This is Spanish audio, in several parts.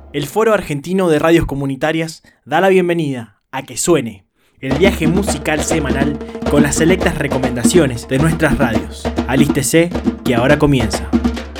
El Foro Argentino de Radios Comunitarias da la bienvenida a Que Suene, el viaje musical semanal con las selectas recomendaciones de nuestras radios. Alístese, que ahora comienza.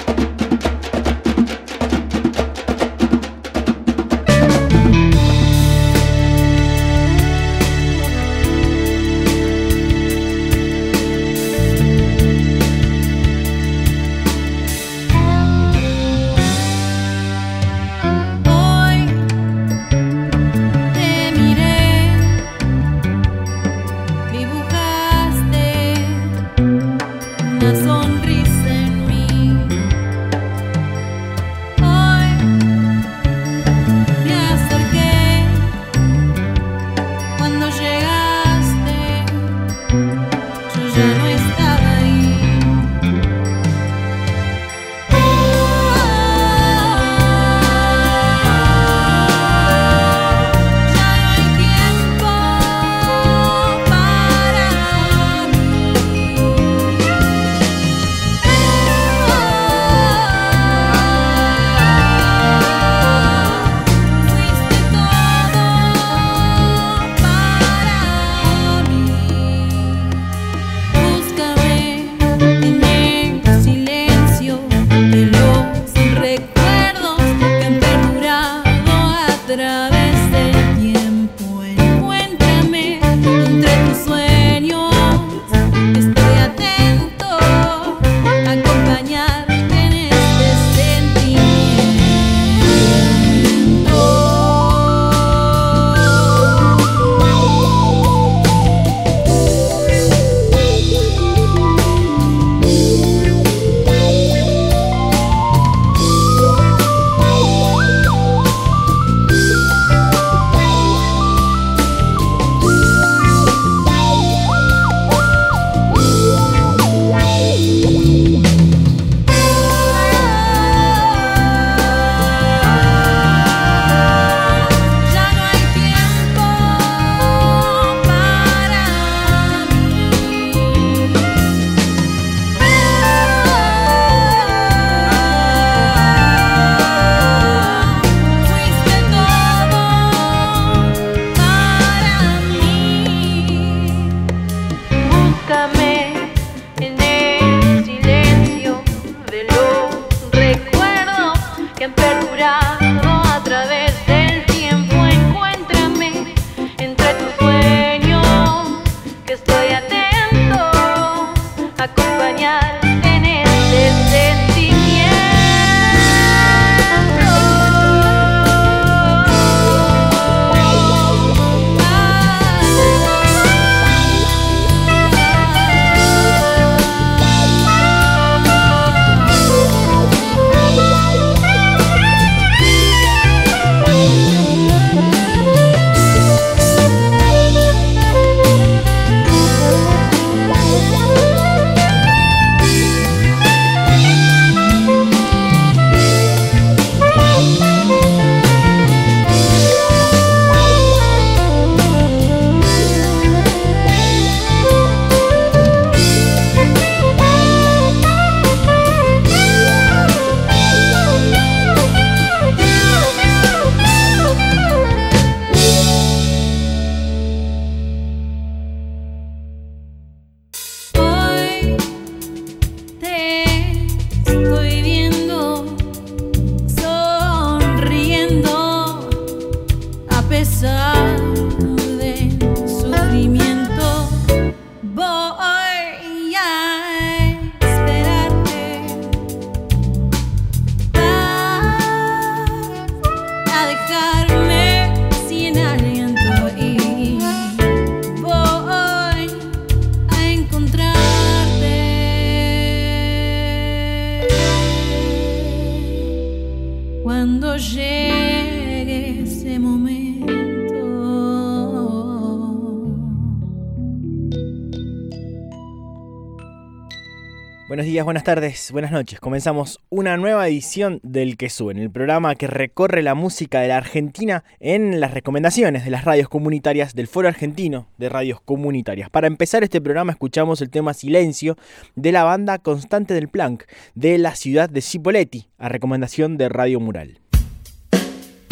Buenos días, buenas tardes, buenas noches. Comenzamos una nueva edición del Que Suene, el programa que recorre la música de la Argentina en las recomendaciones de las radios comunitarias del Foro Argentino de Radios Comunitarias. Para empezar este programa escuchamos el tema Silencio de la banda Constante del Planck de la ciudad de Cipolletti, a recomendación de Radio Mural.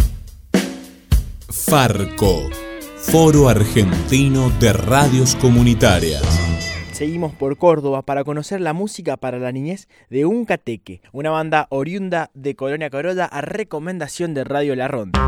Farco, Foro Argentino de Radios Comunitarias. Seguimos por Córdoba para conocer la música para la niñez de Un Cateque, una banda oriunda de Colonia Carolla a recomendación de Radio La Ronda.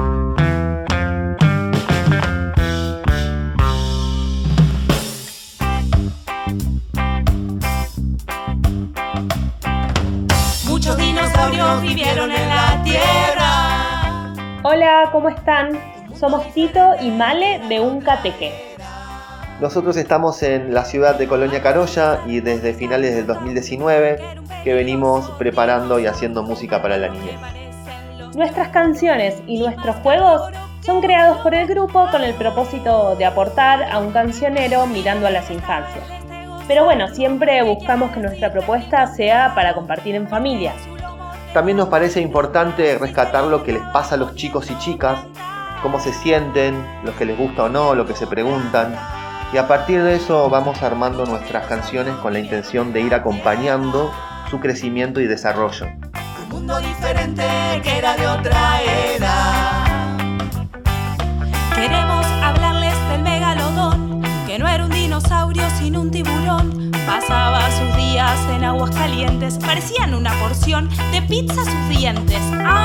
Muchos dinosaurios vivieron en la tierra. Hola, ¿cómo están? Somos Tito y Male de Un Cateque. Nosotros estamos en la ciudad de Colonia Carolla y desde finales del 2019 que venimos preparando y haciendo música para la niñez. Nuestras canciones y nuestros juegos son creados por el grupo con el propósito de aportar a un cancionero mirando a las infancias. Pero bueno, siempre buscamos que nuestra propuesta sea para compartir en familia. También nos parece importante rescatar lo que les pasa a los chicos y chicas, cómo se sienten, lo que les gusta o no, lo que se preguntan. Y a partir de eso vamos armando nuestras canciones con la intención de ir acompañando su crecimiento y desarrollo. Un mundo diferente que era de otra era. Queremos hablarles del megalodón, que no era un dinosaurio sino un tiburón. Pasaba sus días en aguas calientes, parecían una porción de pizza sus dientes.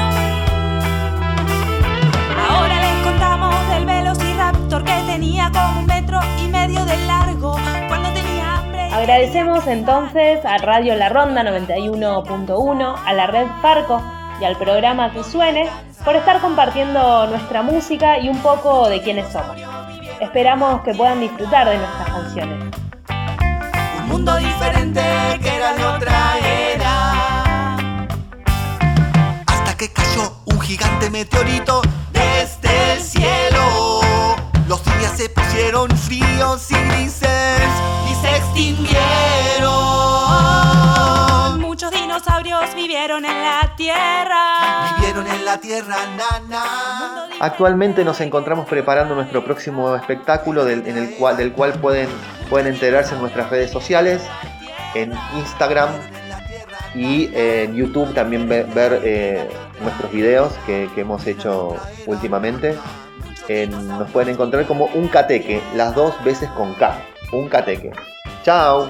Ahora les contamos del velociraptor que tenía como 1,5 metros de largo cuando tenía hambre. Agradecemos entonces a Radio La Ronda 91.1, a la red Farco y al programa Que Suene por estar compartiendo nuestra música y un poco de quiénes somos. Esperamos que puedan disfrutar de nuestras canciones. Un mundo diferente que era de otra era. Hasta que cayó un gigante meteorito desde el cielo. Los días se pusieron fríos y grises Y se extinguieron. Muchos dinosaurios vivieron en la tierra. Vivieron en la tierra, nana. Actualmente nos encontramos preparando nuestro próximo espectáculo del cual pueden enterarse en nuestras redes sociales, en Instagram y en YouTube también ver nuestros videos que hemos hecho últimamente. Nos pueden encontrar como Un Cateque, las 2 veces con K, Un Cateque. ¡Chao!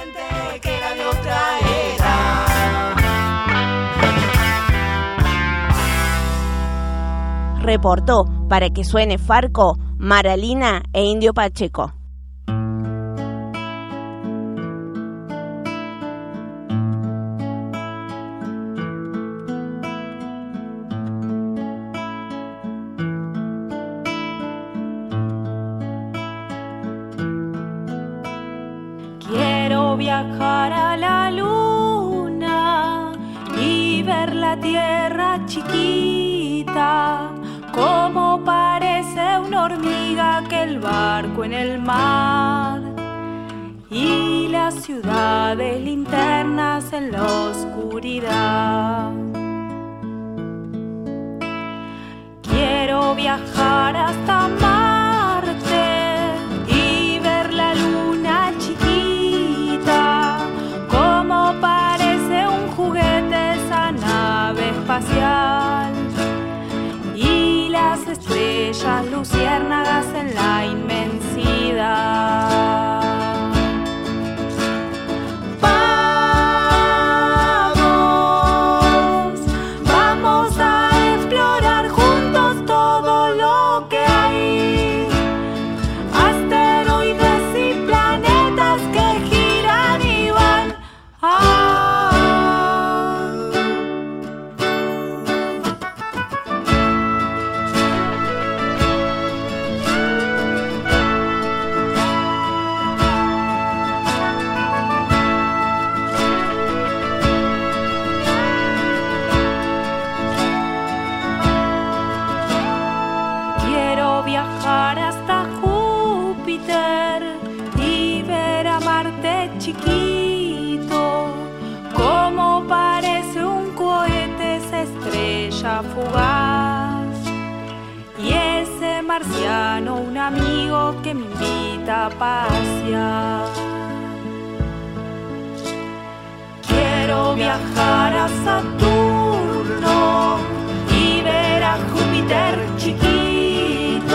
Reportó para Que Suene Farco, Maralina e Indio Pacheco. Quiero viajar a la luna y ver la tierra chiquita, como parece una hormiga que el barco en el mar, y las ciudades linternas en la oscuridad. Quiero viajar hasta Marte y ver la luna chiquita, como parece un juguete esa nave espacial, y las estrellas luciérnagas en la inmensidad. Vamos a explorar juntos todo lo que hay, asteroides y planetas que giran y van. Quiero viajar hasta Júpiter y ver a Marte chiquito, como parece un cohete esa estrella fugaz, y ese marciano un amigo que me invita a pasear. Quiero viajar a Saturno y ver a Júpiter chiquito,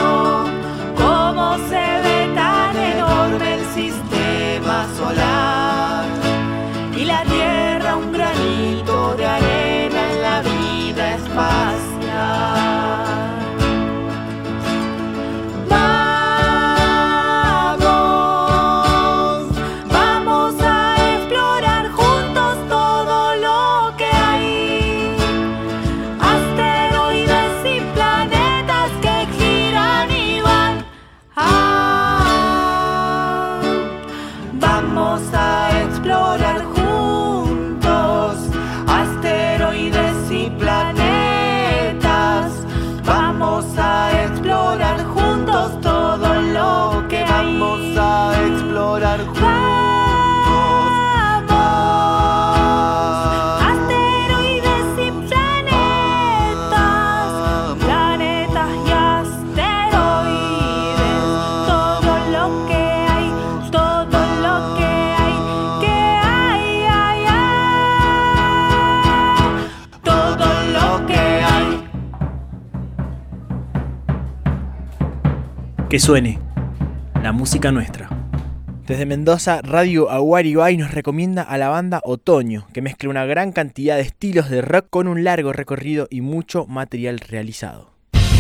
Que suene la música nuestra. Desde Mendoza, Radio Aguaribay nos recomienda a la banda Otoño, que mezcla una gran cantidad de estilos de rock con un largo recorrido y mucho material realizado.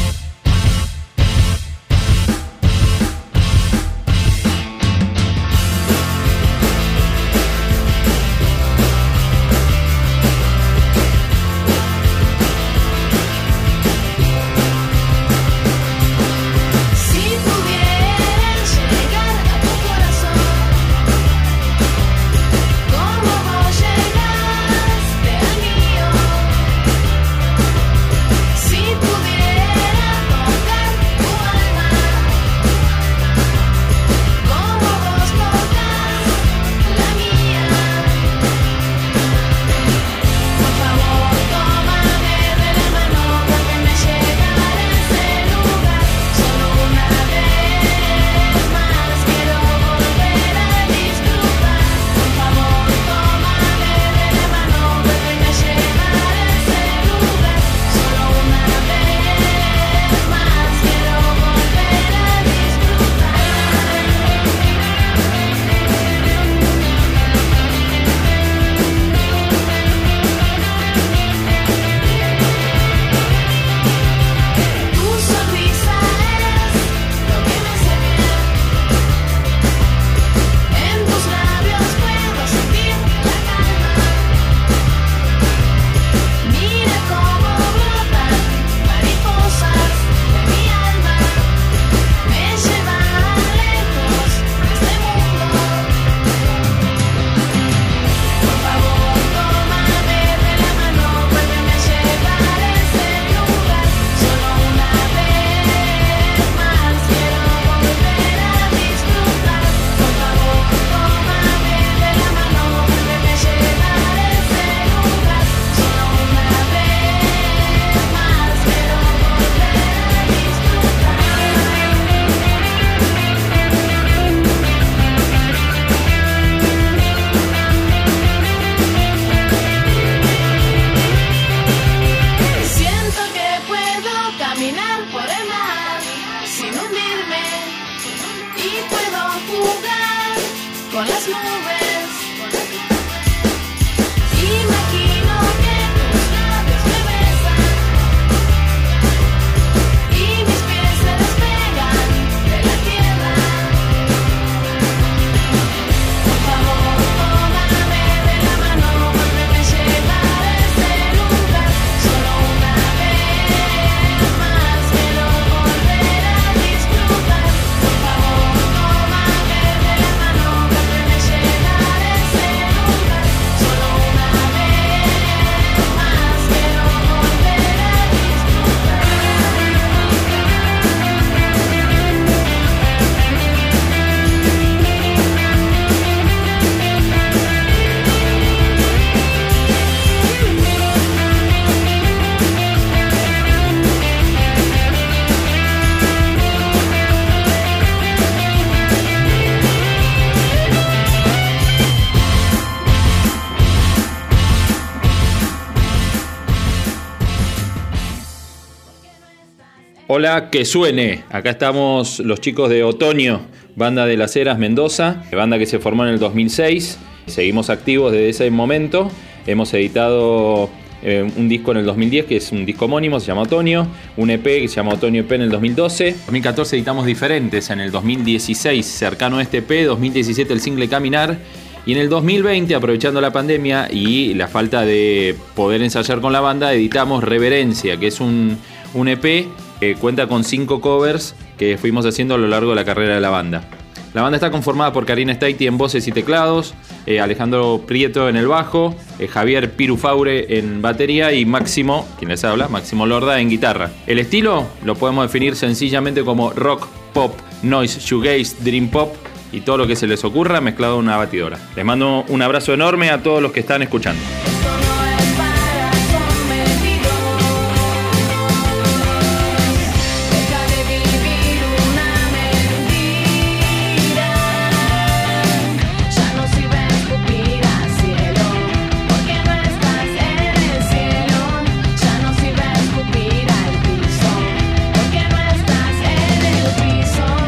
Hola, que suene. Acá estamos los chicos de Otoño, banda de Las Heras, Mendoza, banda que se formó en el 2006. Seguimos activos desde ese momento. Hemos editado un disco en el 2010 que es un disco homónimo, se llama Otoño. Un EP que se llama Otoño EP en el 2012. En 2014 editamos Diferentes, en el 2016 cercano a este EP, 2017 el single Caminar. Y en el 2020, aprovechando la pandemia y la falta de poder ensayar con la banda, editamos Reverencia, que es un EP que cuenta con 5 covers que fuimos haciendo a lo largo de la carrera de la banda. La banda está conformada por Karina Staiti en voces y teclados, Alejandro Prieto en el bajo, Javier Pirufaure en batería y Máximo, quien les habla, Máximo Lorda en guitarra. El estilo lo podemos definir sencillamente como rock, pop, noise, shoegaze, dream pop y todo lo que se les ocurra mezclado en una batidora. Les mando un abrazo enorme a todos los que están escuchando. Piso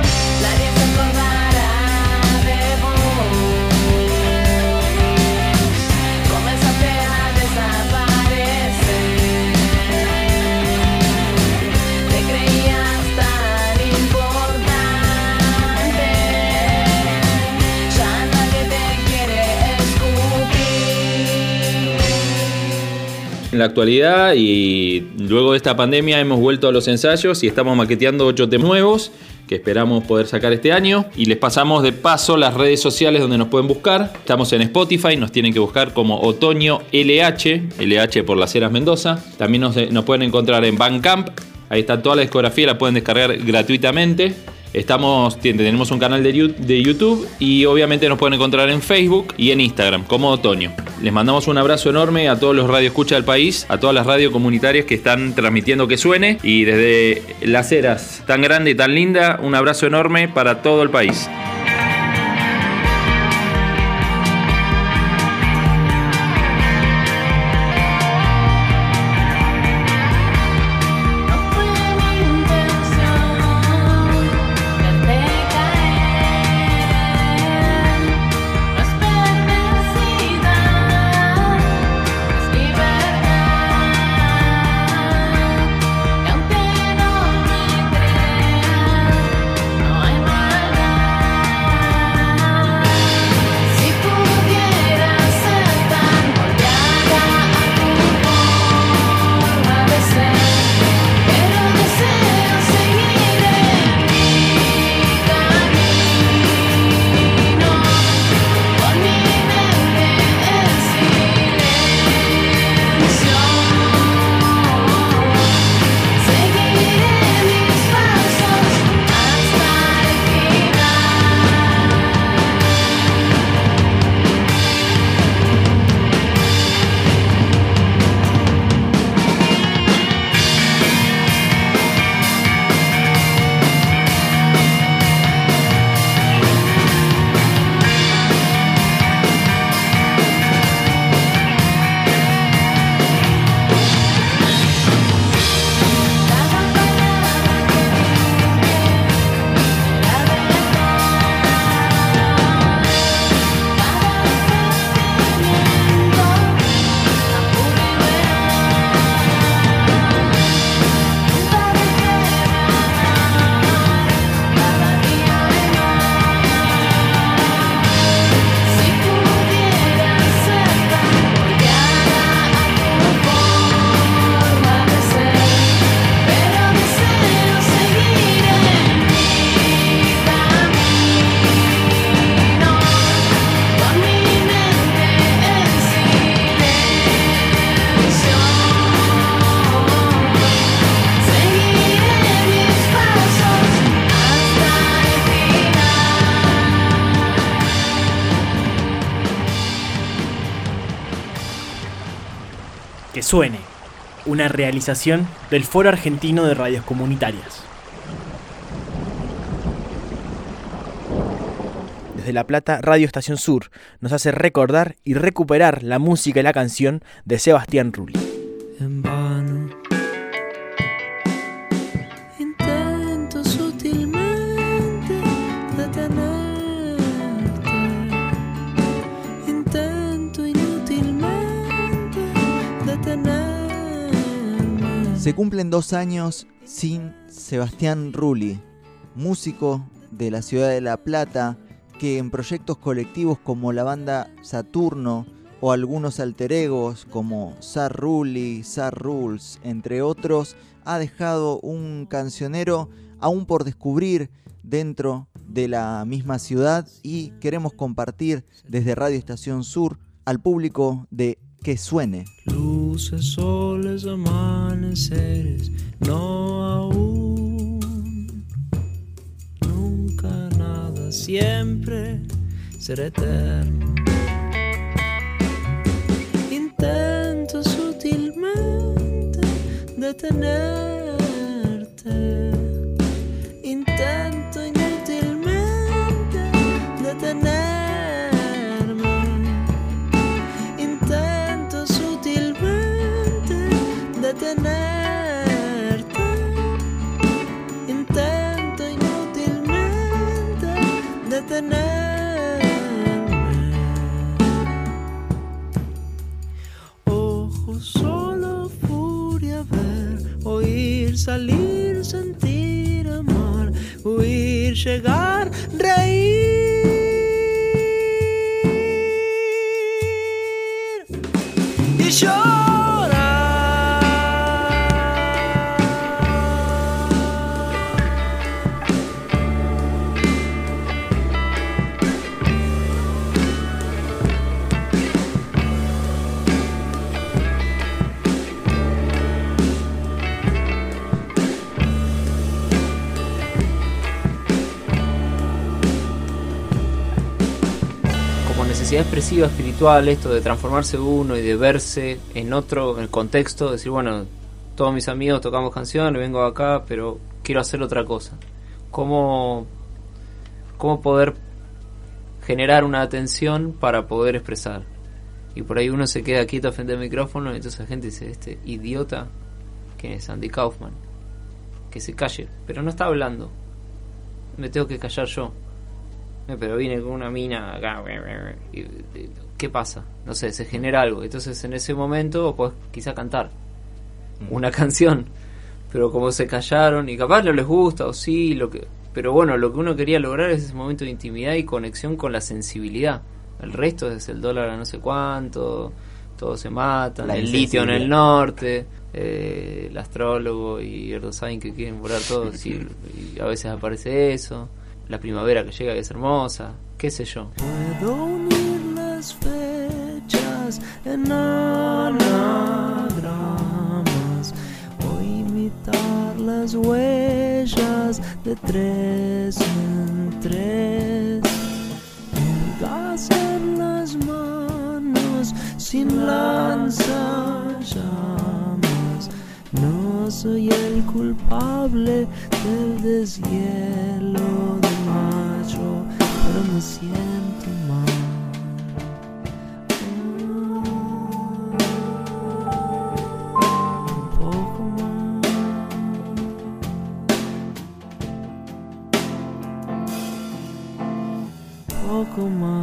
la actualidad y luego de esta pandemia hemos vuelto a los ensayos y estamos maqueteando 8 temas nuevos que esperamos poder sacar este año. Y les pasamos de paso las redes sociales donde nos pueden buscar. Estamos en Spotify, nos tienen que buscar como Otoño LH por Las Heras Mendoza. También nos pueden encontrar en Bandcamp. Ahí está toda la discografía, la pueden descargar gratuitamente. Tenemos un canal de YouTube y obviamente nos pueden encontrar en Facebook y en Instagram como Otoño. Les mandamos un abrazo enorme a todos los radioescuchas del país, a todas las radios comunitarias que están transmitiendo Que Suene, y desde Las Heras, tan grande y tan linda, un abrazo enorme para todo el país. Que Suene, una realización del Foro Argentino de Radios Comunitarias. Desde La Plata, Radio Estación Sur nos hace recordar y recuperar la música y la canción de Sebastián Rulli. En vano intento sutilmente detenerte, intento inútilmente detenerme. Se cumplen 2 años sin Sebastián Rulli, músico de la ciudad de La Plata, que en proyectos colectivos como la banda Saturno o algunos alter egos como Sar Rulli, Sar Rules, entre otros, ha dejado un cancionero aún por descubrir dentro de la misma ciudad, y queremos compartir desde Radio Estación Sur al público de Que Suene. Luces, soles, amaneceres, no aún, nunca nada, siempre será eterno. Intento sutilmente detenerte, intento inútilmente detenerme, intento sutilmente detenerte, intento inútilmente detenerme. Solo furia, ver, oír, salir, sentir, amar, huir, llegar, reír y llorar. necesidad expresiva, espiritual, esto de transformarse uno y de verse en otro, en el contexto, decir, bueno, todos mis amigos tocamos canciones, vengo acá, pero quiero hacer otra cosa. ¿Cómo poder generar una atención para poder expresar? Y por ahí uno se queda quieto frente al micrófono y entonces la gente dice, este idiota, que es Andy Kaufman, que se calle, pero no está hablando, me tengo que callar yo. Pero vine con una mina acá, y ¿qué pasa? No sé, se genera algo. Entonces en ese momento podés quizá cantar una canción, pero como se callaron y capaz no les gusta o sí, pero bueno, lo que uno quería lograr es ese momento de intimidad y conexión con la sensibilidad. El resto es el dólar a no sé cuánto, todos se matan, el litio en el norte, el astrólogo y Erdosain que quieren volar todo, y a veces aparece eso. La primavera que llega, que es hermosa, qué sé yo. Puedo unir las fechas en anagramas o imitar las huellas de 3 en 3. El gas en las manos sin lanzallamas. No soy el culpable del deshielo de mayo, pero me siento mal. Un poco más. Un poco más.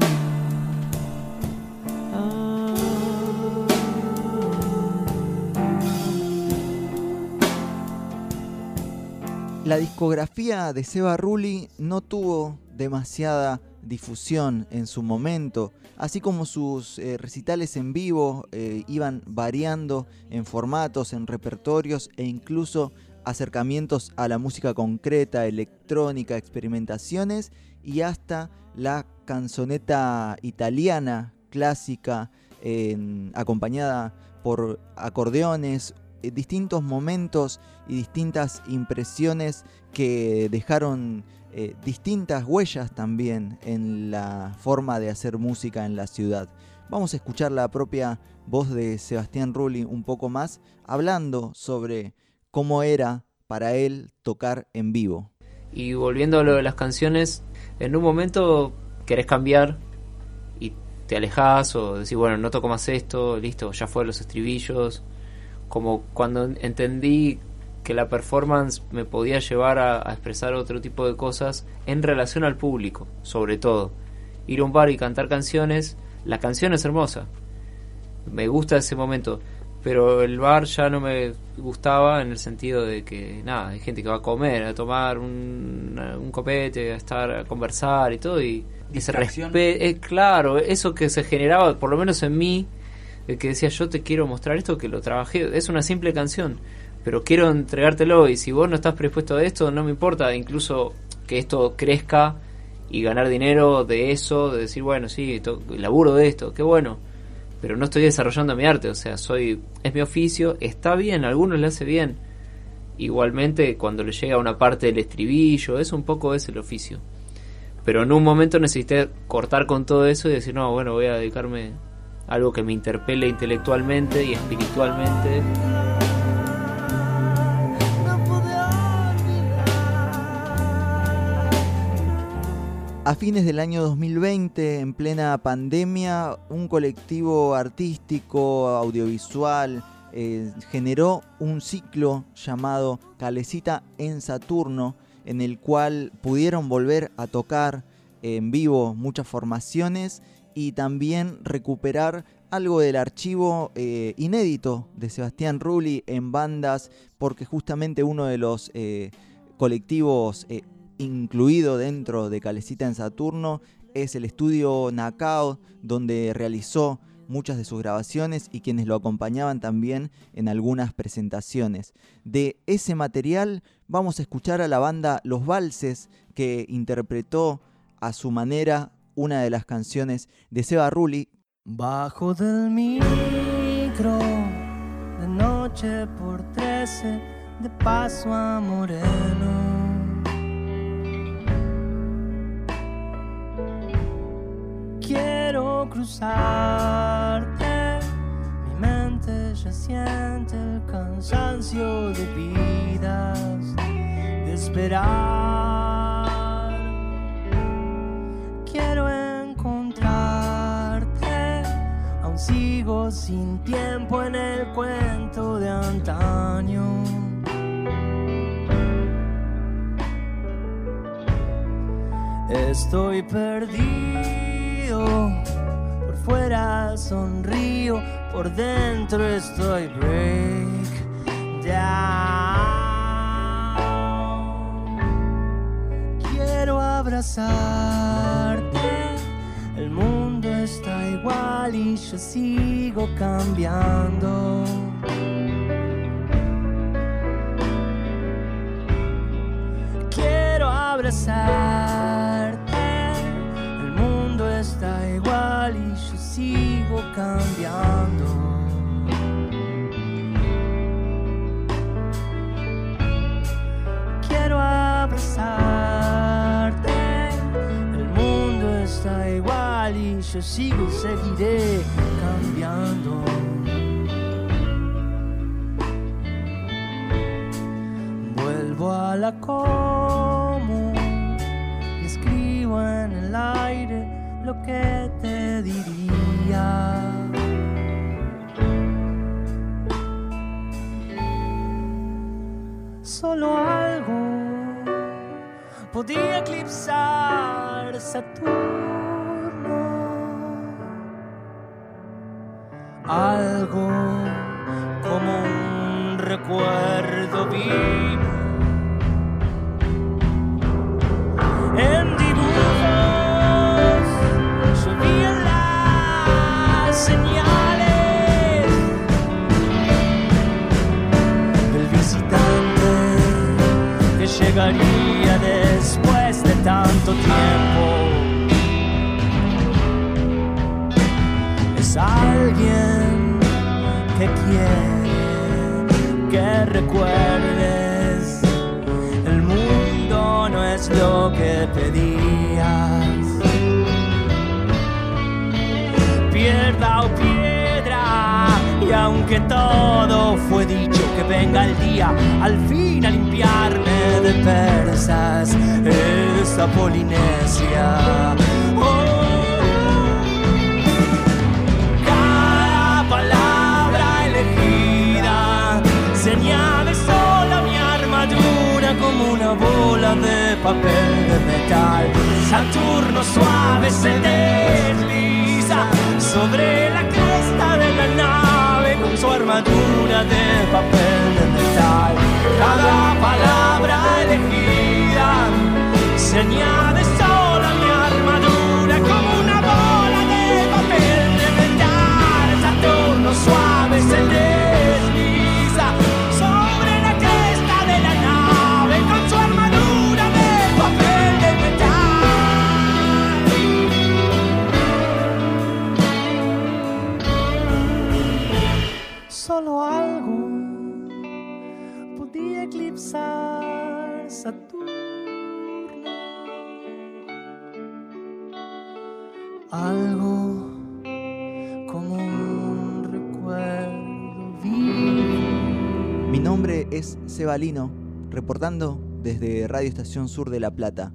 La discografía de Seba Rulli no tuvo demasiada difusión en su momento, así como sus recitales en vivo iban variando en formatos, en repertorios e incluso acercamientos a la música concreta, electrónica, experimentaciones y hasta la canzoneta italiana clásica acompañada por acordeones, distintos momentos y distintas impresiones que dejaron distintas huellas también en la forma de hacer música en la ciudad. Vamos a escuchar la propia voz de Sebastián Rulli un poco más, hablando sobre cómo era para él tocar en vivo. Y volviendo a lo de las canciones, en un momento querés cambiar y te alejás o decís, bueno, no toco más esto, listo, ya fue los estribillos. Como cuando entendí que la performance me podía llevar a expresar otro tipo de cosas en relación al público, sobre todo. Ir a un bar y cantar canciones, la canción es hermosa, me gusta ese momento, pero el bar ya no me gustaba en el sentido de que, nada, hay gente que va a comer, a tomar un copete, a estar, a conversar y todo, y ese respeto, claro, eso que se generaba, por lo menos en mí, que decía, yo te quiero mostrar esto, que lo trabajé, es una simple canción, pero quiero entregártelo, y si vos no estás predispuesto a esto, no me importa, incluso que esto crezca y ganar dinero de eso, de decir, bueno, sí, laburo de esto, qué bueno, pero no estoy desarrollando mi arte, o sea, es mi oficio, está bien, a algunos le hace bien, igualmente cuando le llega una parte del estribillo, eso un poco es el oficio, pero en un momento necesité cortar con todo eso y decir, no, bueno, voy a dedicarme algo que me interpele intelectualmente y espiritualmente. A fines del año 2020, en plena pandemia, un colectivo artístico, audiovisual, generó un ciclo llamado Calecita en Saturno, en el cual pudieron volver a tocar en vivo muchas formaciones y también recuperar algo del archivo inédito de Sebastián Rulli en bandas, porque justamente uno de los colectivos incluido dentro de Calecita en Saturno es el estudio Knockout, donde realizó muchas de sus grabaciones y quienes lo acompañaban también en algunas presentaciones. De ese material vamos a escuchar a la banda Los Valses, que interpretó a su manera una de las canciones de Seba Rulli. Bajo del micro, de noche por 13, de paso a Moreno. Quiero quiero cruzarte. Mi mente ya siente el cansancio de vidas, de esperar. Quiero encontrarte, aún sigo sin tiempo en el cuento de antaño. Estoy perdido, por fuera sonrío, por dentro estoy break down. Quiero abrazarte, el mundo está igual y yo sigo cambiando. Quiero abrazarte, el mundo está igual y yo sigo cambiando. Quiero abrazarte, el mundo está igual y yo sigo y seguiré cambiando. Vuelvo a la como y escribo en el aire lo que te diría. Solo algo podía eclipsar Saturno, algo como un recuerdo vivo. En dibujos llovían las señales del visitante que llegaría después de tanto tiempo. Es alguien que quiere que recuerdes. El mundo no es lo que pedías. Piedra o piedra, y aunque todo fue dicho, que venga el día al fin a limpiarme de persas esta Polinesia. Cada palabra elegida se añade sola a mi armadura como una bola de papel de metal. Saturno suave se desliza sobre la cresta de la nave con su armadura de papel de metal. Cada palabra elegida se añade sola a mi armadura como una bola de papel de metal. Saturno suave se desliza sobre la cresta de la nave con su armadura de papel de metal. Solo algo podía eclipsar Saturno, algo como un recuerdo vivo. Mi nombre es Sebalino, reportando desde Radio Estación Sur de La Plata.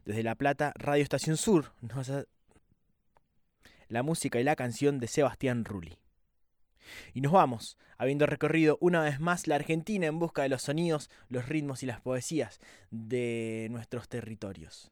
Desde La Plata, Radio Estación Sur. La música y la canción de Sebastián Rulli. Y nos vamos, habiendo recorrido una vez más la Argentina en busca de los sonidos, los ritmos y las poesías de nuestros territorios.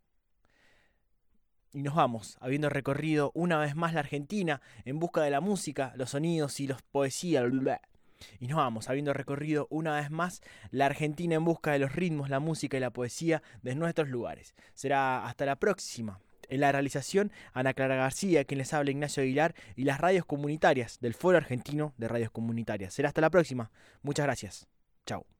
Y nos vamos, habiendo recorrido una vez más la Argentina en busca de la música, los sonidos y las poesías. Y nos vamos, habiendo recorrido una vez más la Argentina en busca de los ritmos, la música y la poesía de nuestros lugares. Será hasta la próxima. En la realización, Ana Clara García, quien les habla, Ignacio Aguilar, y las radios comunitarias del Foro Argentino de Radios Comunitarias. Será hasta la próxima. Muchas gracias. Chau.